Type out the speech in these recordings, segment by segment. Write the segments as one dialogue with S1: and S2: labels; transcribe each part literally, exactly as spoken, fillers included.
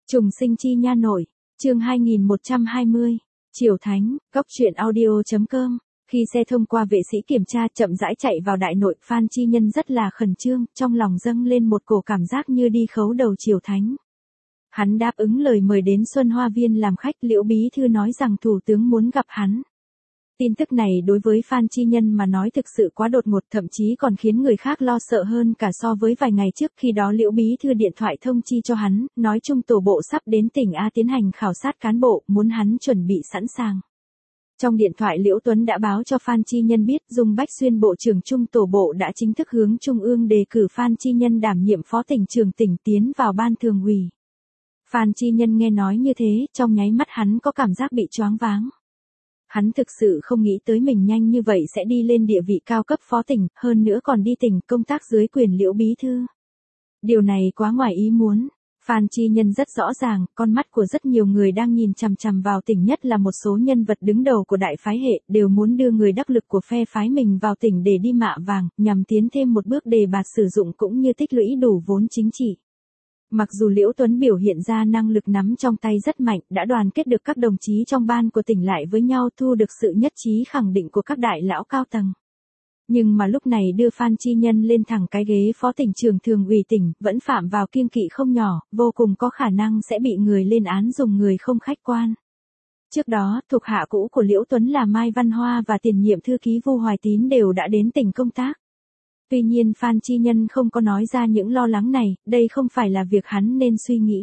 S1: Trùng sinh chi nha nội, chương hai nghìn một trăm hai mươi, Triều Thánh, góc truyện audio.com. Khi xe thông qua vệ sĩ kiểm tra chậm rãi chạy vào đại nội, Phan Chi Nhân rất là khẩn trương, trong lòng dâng lên một cổ cảm giác như đi khấu đầu Triều Thánh. Hắn đáp ứng lời mời đến Xuân Hoa Viên làm khách, Liễu Bí Thư nói rằng thủ tướng muốn gặp hắn. Tin tức này đối với Phan Chi Nhân mà nói thực sự quá đột ngột, thậm chí còn khiến người khác lo sợ hơn cả so với vài ngày trước. Khi đó Liễu Bí Thư điện thoại thông chi cho hắn, nói Trung tổ bộ sắp đến tỉnh A tiến hành khảo sát cán bộ, muốn hắn chuẩn bị sẵn sàng. Trong điện thoại Liễu Tuấn đã báo cho Phan Chi Nhân biết Dung Bách Xuyên Bộ trưởng Trung tổ bộ đã chính thức hướng Trung ương đề cử Phan Chi Nhân đảm nhiệm phó tỉnh trưởng tỉnh, tiến vào ban thường ủy. Phan Chi Nhân nghe nói như thế, trong nháy mắt hắn có cảm giác bị choáng váng. Hắn thực sự không nghĩ tới mình nhanh như vậy sẽ đi lên địa vị cao cấp phó tỉnh, hơn nữa còn đi tỉnh công tác dưới quyền Liễu Bí Thư. Điều này quá ngoài ý muốn. Phan Chi Nhân rất rõ ràng, con mắt của rất nhiều người đang nhìn chằm chằm vào tỉnh, nhất là một số nhân vật đứng đầu của đại phái hệ, đều muốn đưa người đắc lực của phe phái mình vào tỉnh để đi mạ vàng, nhằm tiến thêm một bước đề bạt sử dụng cũng như tích lũy đủ vốn chính trị. Mặc dù Liễu Tuấn biểu hiện ra năng lực nắm trong tay rất mạnh, đã đoàn kết được các đồng chí trong ban của tỉnh lại với nhau, thu được sự nhất trí khẳng định của các đại lão cao tầng. Nhưng mà lúc này đưa Phan Chi Nhân lên thẳng cái ghế phó tỉnh trưởng thường ủy tỉnh, vẫn phạm vào kiêng kỵ không nhỏ, vô cùng có khả năng sẽ bị người lên án dùng người không khách quan. Trước đó, thuộc hạ cũ của Liễu Tuấn là Mai Văn Hoa và tiền nhiệm thư ký Vu Hoài Tín đều đã đến tỉnh công tác. Tuy nhiên Phan Chi Nhân không có nói ra những lo lắng này, đây không phải là việc hắn nên suy nghĩ.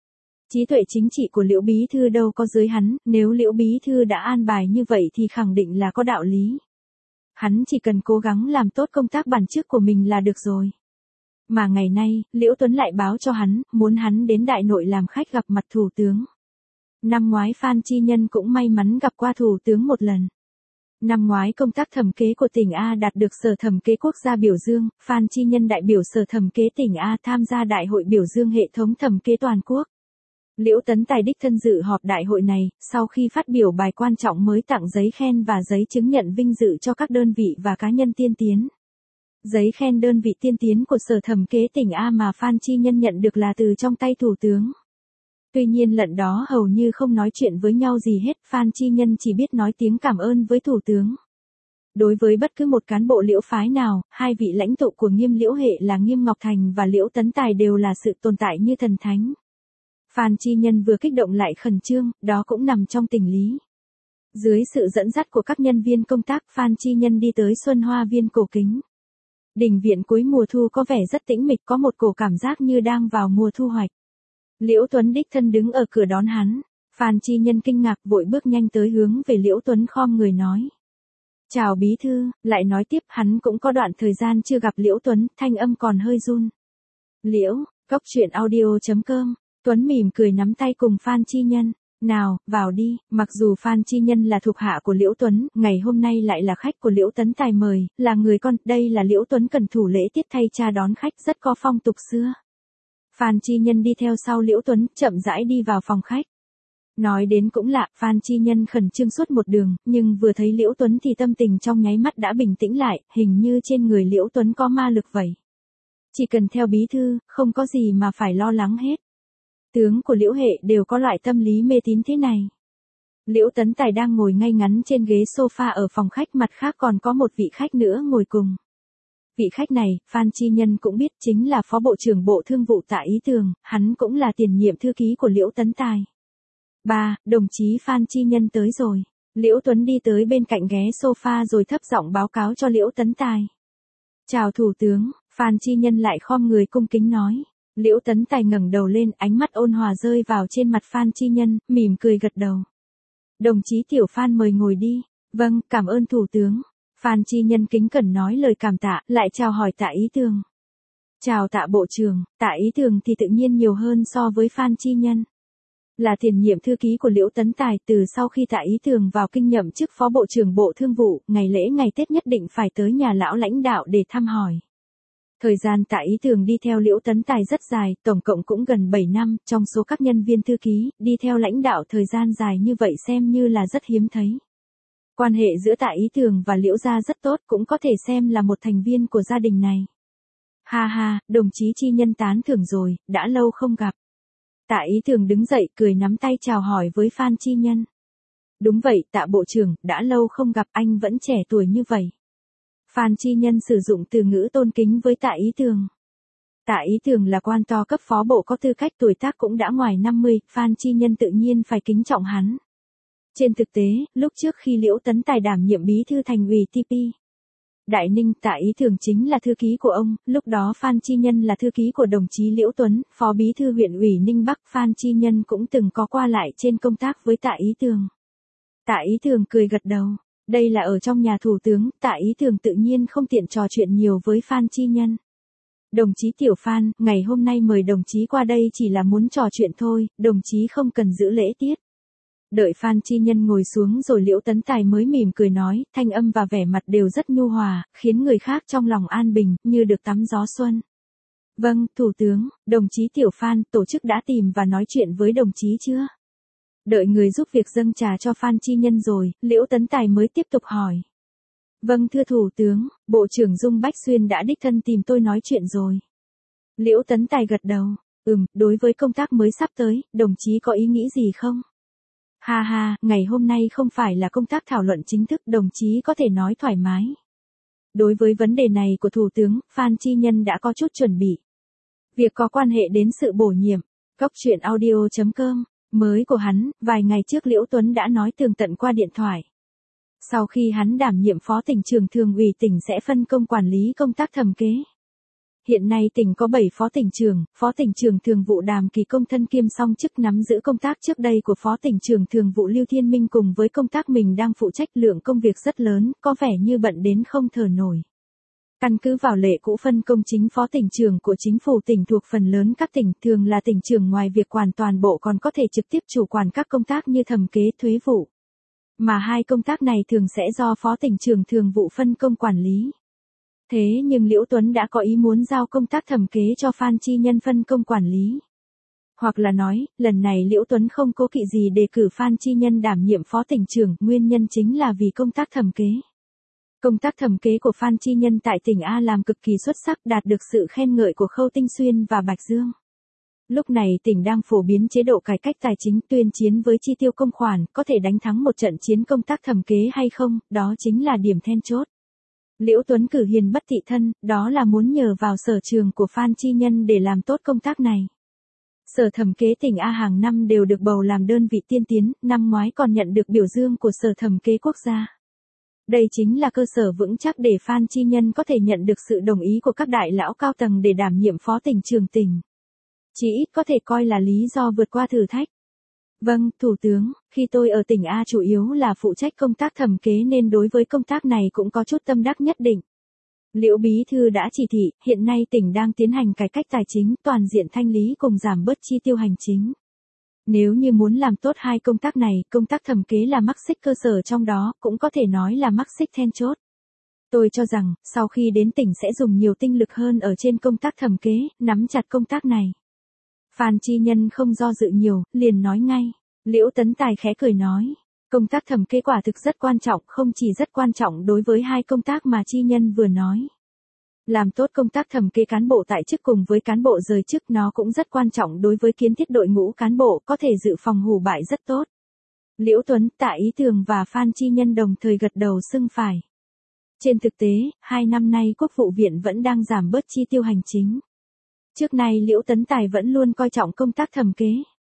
S1: Trí tuệ chính trị của Liễu Bí Thư đâu có dưới hắn, nếu Liễu Bí Thư đã an bài như vậy thì khẳng định là có đạo lý. Hắn chỉ cần cố gắng làm tốt công tác bản chức của mình là được rồi. Mà ngày nay, Liễu Tuấn lại báo cho hắn, muốn hắn đến đại nội làm khách gặp mặt thủ tướng. Năm ngoái Phan Chi Nhân cũng may mắn gặp qua thủ tướng một lần. Năm ngoái công tác thẩm kế của tỉnh A đạt được Sở Thẩm kế Quốc gia biểu dương, Phan Chi Nhân đại biểu Sở Thẩm kế tỉnh A tham gia đại hội biểu dương hệ thống thẩm kế toàn quốc. Liễu Tấn Tài đích thân dự họp đại hội này, sau khi phát biểu bài quan trọng mới tặng giấy khen và giấy chứng nhận vinh dự cho các đơn vị và cá nhân tiên tiến. Giấy khen đơn vị tiên tiến của Sở Thẩm kế tỉnh A mà Phan Chi Nhân nhận được là từ trong tay thủ tướng. Tuy nhiên lần đó hầu như không nói chuyện với nhau gì hết, Phan Chi Nhân chỉ biết nói tiếng cảm ơn với thủ tướng. Đối với bất cứ một cán bộ Liễu phái nào, hai vị lãnh tụ của Nghiêm Liễu hệ là Nghiêm Ngọc Thành và Liễu Tấn Tài đều là sự tồn tại như thần thánh. Phan Chi Nhân vừa kích động lại khẩn trương, đó cũng nằm trong tình lý. Dưới sự dẫn dắt của các nhân viên công tác, Phan Chi Nhân đi tới Xuân Hoa Viên cổ kính. Đình viện cuối mùa thu có vẻ rất tĩnh mịch, có một cổ cảm giác như đang vào mùa thu hoạch. Liễu Tuấn đích thân đứng ở cửa đón hắn. Phan Chi Nhân kinh ngạc vội bước nhanh tới hướng về Liễu Tuấn khom người nói. Chào Bí Thư, lại nói tiếp hắn cũng có đoạn thời gian chưa gặp Liễu Tuấn, thanh âm còn hơi run. Liễu, góc truyện audio.com. Tuấn mỉm cười nắm tay cùng Phan Chi Nhân. Nào, vào đi. Mặc dù Phan Chi Nhân là thuộc hạ của Liễu Tuấn, ngày hôm nay lại là khách của Liễu Tấn Tài mời, là người con, đây là Liễu Tuấn cần thủ lễ tiết thay cha đón khách, rất có phong tục xưa. Phan Chi Nhân đi theo sau Liễu Tuấn, chậm rãi đi vào phòng khách. Nói đến cũng lạ, Phan Chi Nhân khẩn trương suốt một đường, nhưng vừa thấy Liễu Tuấn thì tâm tình trong nháy mắt đã bình tĩnh lại, hình như trên người Liễu Tuấn có ma lực vậy. Chỉ cần theo Bí Thư, không có gì mà phải lo lắng hết. Tướng của Liễu hệ đều có loại tâm lý mê tín thế này. Liễu Tấn Tài đang ngồi ngay ngắn trên ghế sofa ở phòng khách, mặt khác còn có một vị khách nữa ngồi cùng. Vị khách này, Phan Chi Nhân cũng biết, chính là Phó Bộ trưởng Bộ Thương vụ Tạ Ý Tường, hắn cũng là tiền nhiệm thư ký của Liễu Tấn Tài. Ba, đồng chí Phan Chi Nhân tới rồi. Liễu Tuấn đi tới bên cạnh ghế sofa rồi thấp giọng báo cáo cho Liễu Tấn Tài. Chào Thủ tướng, Phan Chi Nhân lại khom người cung kính nói. Liễu Tấn Tài ngẩng đầu lên, ánh mắt ôn hòa rơi vào trên mặt Phan Chi Nhân, mỉm cười gật đầu. Đồng chí Tiểu Phan mời ngồi đi. Vâng, cảm ơn Thủ tướng. Phan Chi Nhân kính cẩn nói lời cảm tạ, lại chào hỏi Tạ Ý Tường. Chào Tạ Bộ trưởng. Tạ Ý Tường thì tự nhiên nhiều hơn so với Phan Chi Nhân. Là tiền nhiệm thư ký của Liễu Tấn Tài, từ sau khi Tạ Ý Tường vào kinh nhậm chức Phó Bộ trưởng Bộ Thương vụ, ngày lễ ngày Tết nhất định phải tới nhà lão lãnh đạo để thăm hỏi. Thời gian Tạ Ý Tường đi theo Liễu Tấn Tài rất dài, tổng cộng cũng gần bảy năm, trong số các nhân viên thư ký, đi theo lãnh đạo thời gian dài như vậy xem như là rất hiếm thấy. Quan hệ giữa Tạ Ý Tường và Liễu gia rất tốt, cũng có thể xem là một thành viên của gia đình này. Ha ha, đồng chí Chi Nhân tán thưởng rồi, đã lâu không gặp. Tạ Ý Thường đứng dậy cười nắm tay chào hỏi với Phan Chi Nhân. Đúng vậy, Tạ Bộ trưởng, đã lâu không gặp, anh vẫn trẻ tuổi như vậy. Phan Chi Nhân sử dụng từ ngữ tôn kính với Tạ Ý Thường. Tạ Ý Thường là quan to cấp phó bộ có tư cách tuổi tác cũng đã ngoài năm mươi, Phan Chi Nhân tự nhiên phải kính trọng hắn. Trên thực tế, lúc trước khi Liễu Tấn Tài đảm nhiệm bí thư thành ủy tê pê Đại Ninh, Tạ Ý Thường chính là thư ký của ông, lúc đó Phan Chi Nhân là thư ký của đồng chí Liễu Tuấn, phó bí thư huyện ủy Ninh Bắc. Phan Chi Nhân cũng từng có qua lại trên công tác với Tạ Ý Thường. Tạ Ý Thường cười gật đầu. Đây là ở trong nhà thủ tướng, Tạ Ý Thường tự nhiên không tiện trò chuyện nhiều với Phan Chi Nhân. Đồng chí Tiểu Phan, ngày hôm nay mời đồng chí qua đây chỉ là muốn trò chuyện thôi, đồng chí không cần giữ lễ tiết. Đợi Phan Chi Nhân ngồi xuống rồi Liễu Tấn Tài mới mỉm cười nói, thanh âm và vẻ mặt đều rất nhu hòa, khiến người khác trong lòng an bình, như được tắm gió xuân. Vâng, Thủ tướng, đồng chí Tiểu Phan, tổ chức đã tìm và nói chuyện với đồng chí chưa? Đợi người giúp việc dâng trà cho Phan Chi Nhân rồi, Liễu Tấn Tài mới tiếp tục hỏi. Vâng thưa Thủ tướng, Bộ trưởng Dung Bách Xuyên đã đích thân tìm tôi nói chuyện rồi. Liễu Tấn Tài gật đầu, ừm, đối với công tác mới sắp tới, đồng chí có ý nghĩ gì không? Ha ha, ngày hôm nay không phải là công tác thảo luận chính thức, đồng chí có thể nói thoải mái. Đối với vấn đề này của Thủ tướng, Phan Chi Nhân đã có chút chuẩn bị. Việc có quan hệ đến sự bổ nhiệm, Cóc truyện audio chấm com, mới của hắn, vài ngày trước Liễu Tuấn đã nói tường tận qua điện thoại. Sau khi hắn đảm nhiệm phó tỉnh trưởng thường ủy tỉnh sẽ phân công quản lý công tác thẩm kế. Hiện nay tỉnh có bảy phó tỉnh trưởng, phó tỉnh trưởng thường vụ Đàm Kỳ Công thân kiêm song chức nắm giữ công tác trước đây của phó tỉnh trưởng thường vụ Lưu Thiên Minh cùng với công tác mình đang phụ trách, lượng công việc rất lớn, có vẻ như bận đến không thở nổi. Căn cứ vào lệ cũ phân công chính phó tỉnh trưởng của chính phủ tỉnh thuộc phần lớn các tỉnh, thường là tỉnh trưởng ngoài việc quản toàn bộ còn có thể trực tiếp chủ quản các công tác như thẩm kế, thuế vụ. Mà hai công tác này thường sẽ do phó tỉnh trưởng thường vụ phân công quản lý. Thế nhưng Liễu Tuấn đã có ý muốn giao công tác thẩm kế cho Phan Chi Nhân phân công quản lý. Hoặc là nói, lần này Liễu Tuấn không cố kỵ gì đề cử Phan Chi Nhân đảm nhiệm phó tỉnh trưởng, nguyên nhân chính là vì công tác thẩm kế. Công tác thẩm kế của Phan Chi Nhân tại tỉnh A làm cực kỳ xuất sắc, đạt được sự khen ngợi của Khâu Tinh Xuyên và Bạch Dương. Lúc này tỉnh đang phổ biến chế độ cải cách tài chính, tuyên chiến với chi tiêu công khoản, có thể đánh thắng một trận chiến công tác thẩm kế hay không, đó chính là điểm then chốt. Liễu Tuấn cử hiền bất thị thân, đó là muốn nhờ vào sở trường của Phan Chi Nhân để làm tốt công tác này. Sở thẩm kế tỉnh A hàng năm đều được bầu làm đơn vị tiên tiến, năm ngoái còn nhận được biểu dương của Sở thẩm kế quốc gia. Đây chính là cơ sở vững chắc để Phan Chi Nhân có thể nhận được sự đồng ý của các đại lão cao tầng để đảm nhiệm phó tỉnh trưởng tỉnh. Chỉ ít có thể coi là lý do vượt qua thử thách. Vâng, Thủ tướng, khi tôi ở tỉnh A chủ yếu là phụ trách công tác thẩm kế nên đối với công tác này cũng có chút tâm đắc nhất định. Liễu Bí Thư đã chỉ thị, hiện nay tỉnh đang tiến hành cải cách tài chính, toàn diện thanh lý cùng giảm bớt chi tiêu hành chính. Nếu như muốn làm tốt hai công tác này, công tác thẩm kế là mắc xích cơ sở trong đó, cũng có thể nói là mắc xích then chốt. Tôi cho rằng, sau khi đến tỉnh sẽ dùng nhiều tinh lực hơn ở trên công tác thẩm kế, nắm chặt công tác này. Phan Chi Nhân không do dự nhiều, liền nói ngay. Liễu Tấn Tài khẽ cười nói. Công tác thẩm kế quả thực rất quan trọng, không chỉ rất quan trọng đối với hai công tác mà Chi Nhân vừa nói. Làm tốt công tác thẩm kế cán bộ tại chức cùng với cán bộ rời chức, nó cũng rất quan trọng đối với kiến thiết đội ngũ cán bộ, có thể dự phòng hủ bại rất tốt. Liễu Tuấn, Tạ Ý Thường và Phan Chi Nhân đồng thời gật đầu xưng phải. Trên thực tế, hai năm nay Quốc vụ viện vẫn đang giảm bớt chi tiêu hành chính. Trước nay Liễu Tấn Tài vẫn luôn coi trọng công tác thẩm kế.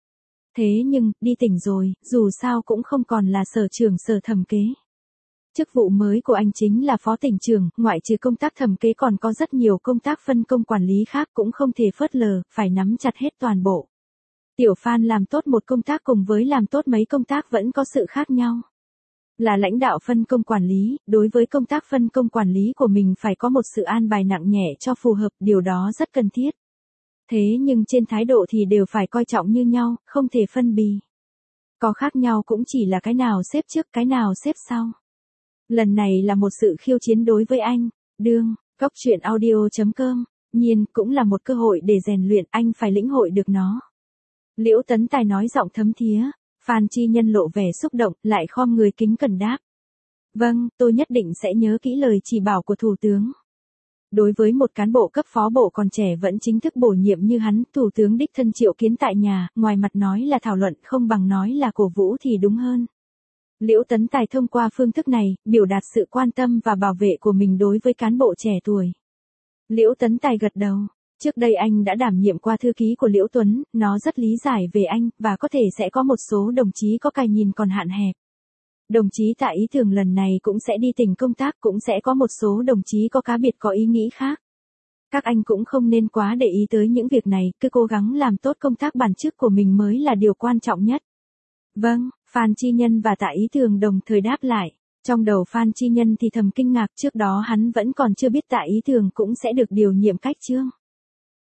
S1: Thế nhưng, đi tỉnh rồi, dù sao cũng không còn là sở trưởng sở thẩm kế. Chức vụ mới của anh chính là phó tỉnh trưởng, ngoại trừ công tác thẩm kế còn có rất nhiều công tác phân công quản lý khác cũng không thể phớt lờ, phải nắm chặt hết toàn bộ. Tiểu Phan làm tốt một công tác cùng với làm tốt mấy công tác vẫn có sự khác nhau. Là lãnh đạo phân công quản lý, đối với công tác phân công quản lý của mình phải có một sự an bài nặng nhẹ cho phù hợp, điều đó rất cần thiết. Thế nhưng trên thái độ thì đều phải coi trọng như nhau, không thể phân bì. Có khác nhau cũng chỉ là cái nào xếp trước cái nào xếp sau. Lần này là một sự khiêu chiến đối với anh, đương, Cóc truyện audio chấm com, nhiên cũng là một cơ hội để rèn luyện, anh phải lĩnh hội được nó. Liễu Tấn Tài nói giọng thấm thía, Phan Chi Nhân lộ vẻ xúc động, lại khom người kính cẩn đáp. Vâng, tôi nhất định sẽ nhớ kỹ lời chỉ bảo của Thủ tướng. Đối với một cán bộ cấp phó bộ còn trẻ vẫn chính thức bổ nhiệm như hắn, Thủ tướng đích thân triệu kiến tại nhà, ngoài mặt nói là thảo luận không bằng nói là cổ vũ thì đúng hơn. Liễu Tấn Tài thông qua phương thức này, biểu đạt sự quan tâm và bảo vệ của mình đối với cán bộ trẻ tuổi. Liễu Tấn Tài gật đầu. Trước đây anh đã đảm nhiệm qua thư ký của Liễu Tuấn, nó rất lý giải về anh, và có thể sẽ có một số đồng chí có cái nhìn còn hạn hẹp. Đồng chí Tạ Ý Thường lần này cũng sẽ đi tỉnh công tác, cũng sẽ có một số đồng chí có cá biệt có ý nghĩ khác. Các anh cũng không nên quá để ý tới những việc này, cứ cố gắng làm tốt công tác bản chức của mình mới là điều quan trọng nhất. Vâng, Phan Chi Nhân và Tạ Ý Thường đồng thời đáp lại. Trong đầu Phan Chi Nhân thì thầm kinh ngạc, trước đó hắn vẫn còn chưa biết Tạ Ý Thường cũng sẽ được điều nhiệm cách chương.